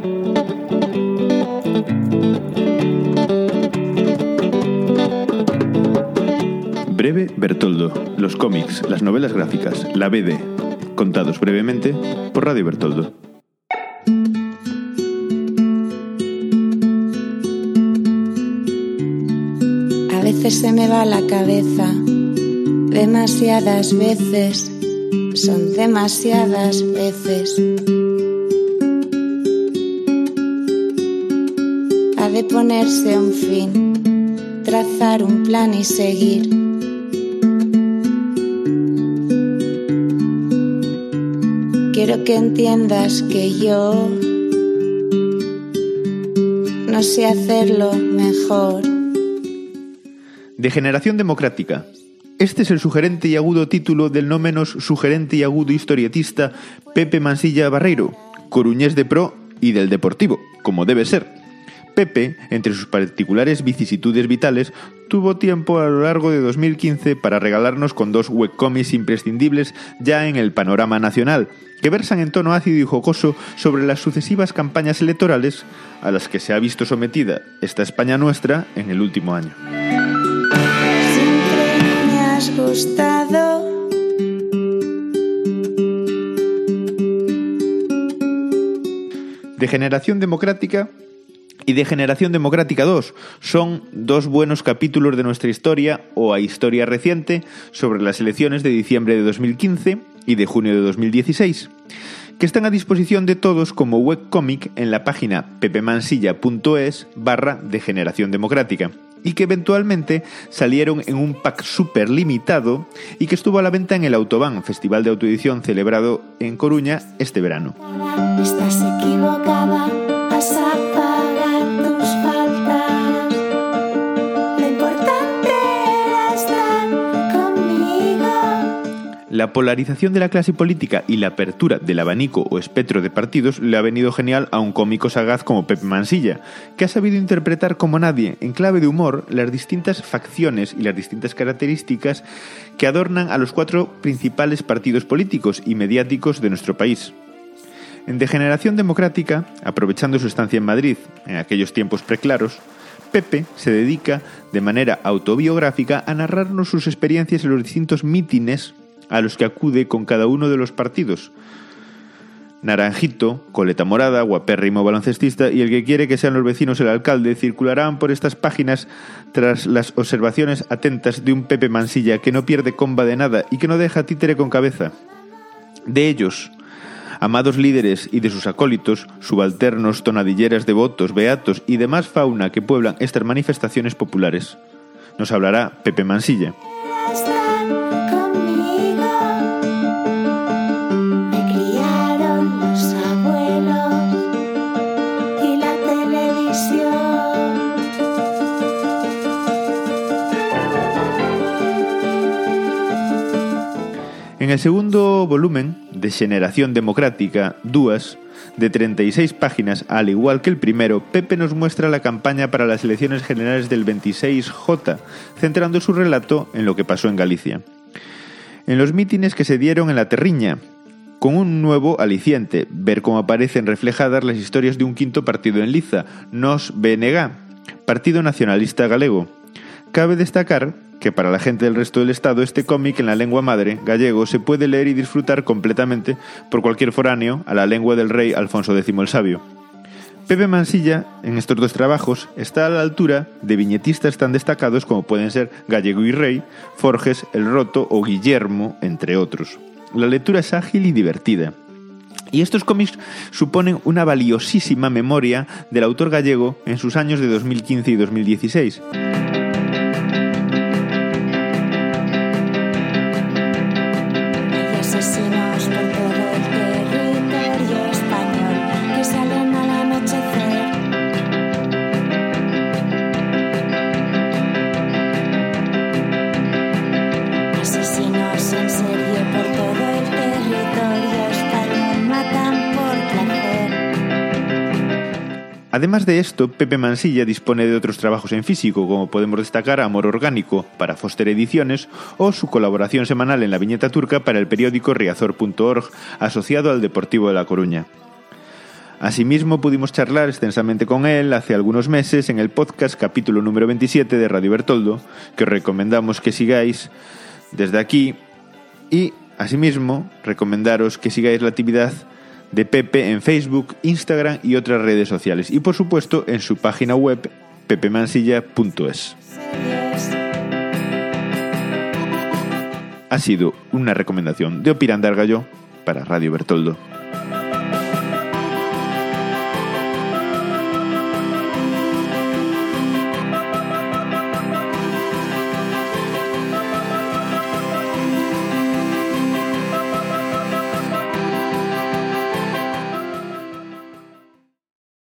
Breve Bertoldo, los cómics, las novelas gráficas, la BD, contados brevemente por Radio Bertoldo. A veces se me va la cabeza, demasiadas veces, son demasiadas veces. Ha de ponerse un fin, trazar un plan y seguir. Quiero que entiendas que yo no sé hacerlo mejor. Degeneración democrática. Este es el sugerente y agudo título del no menos sugerente y agudo historietista Pepe Mansilla Barreiro, coruñés de pro y del Deportivo, como debe ser. Pepe, entre sus particulares vicisitudes vitales, tuvo tiempo a lo largo de 2015 para regalarnos con dos webcomics imprescindibles ya en el panorama nacional, que versan en tono ácido y jocoso sobre las sucesivas campañas electorales a las que se ha visto sometida esta España nuestra en el último año. Siempre me has gustado. Degeneración democrática y Degeneración Democrática 2 son dos buenos capítulos de nuestra historia o a historia reciente sobre las elecciones de diciembre de 2015 y de junio de 2016, que están a disposición de todos como webcómic en la página pepemansilla.es/Degeneración Democrática y que eventualmente salieron en un pack súper limitado y que estuvo a la venta en el Autobán, festival de autoedición celebrado en Coruña este verano. Estás equivocada, vas a pagar tus faltas. Lo importante era estar conmigo. La polarización de la clase política y la apertura del abanico o espectro de partidos le ha venido genial a un cómico sagaz como Pepe Mansilla, que ha sabido interpretar como nadie, en clave de humor, las distintas facciones y las distintas características que adornan a los cuatro principales partidos políticos y mediáticos de nuestro país. En Degeneración Democrática, aprovechando su estancia en Madrid en aquellos tiempos preclaros, Pepe se dedica de manera autobiográfica a narrarnos sus experiencias en los distintos mítines a los que acude con cada uno de los partidos. Naranjito, coleta morada, guapérrimo baloncestista y el que quiere que sean los vecinos el alcalde circularán por estas páginas tras las observaciones atentas de un Pepe Mansilla que no pierde comba de nada y que no deja títere con cabeza. De ellos, amados líderes y de sus acólitos, subalternos, tonadilleras, devotos, beatos y demás fauna que pueblan estas manifestaciones populares, nos hablará Pepe Mansilla. En el segundo volumen, Degeneración Democrática 2, de 36 páginas, al igual que el primero, Pepe nos muestra la campaña para las elecciones generales del 26J, centrando su relato en lo que pasó en Galicia. En los mítines que se dieron en La Terriña, con un nuevo aliciente, ver cómo aparecen reflejadas las historias de un quinto partido en liza, Nos BNG, Partido Nacionalista Galego. Cabe destacar que para la gente del resto del Estado este cómic en la lengua madre, gallego, se puede leer y disfrutar completamente por cualquier foráneo a la lengua del rey Alfonso X el Sabio. Pepe Mansilla, en estos dos trabajos, está a la altura de viñetistas tan destacados como pueden ser Gallego y Rey, Forges, El Roto o Guillermo, entre otros. La lectura es ágil y divertida. Y estos cómics suponen una valiosísima memoria del autor gallego en sus años de 2015 y 2016. Además de esto, Pepe Mansilla dispone de otros trabajos en físico, como podemos destacar Amor Orgánico para Foster Ediciones o su colaboración semanal en la viñeta turca para el periódico riazor.org, asociado al Deportivo de La Coruña. Asimismo, pudimos charlar extensamente con él hace algunos meses en el podcast capítulo número 27 de Radio Bertoldo, que os recomendamos que sigáis desde aquí, y asimismo recomendaros que sigáis la actividad de Pepe en Facebook, Instagram y otras redes sociales, y por supuesto en su página web pepemansilla.es. Ha sido una recomendación de Opirandargallo para Radio Bertoldo.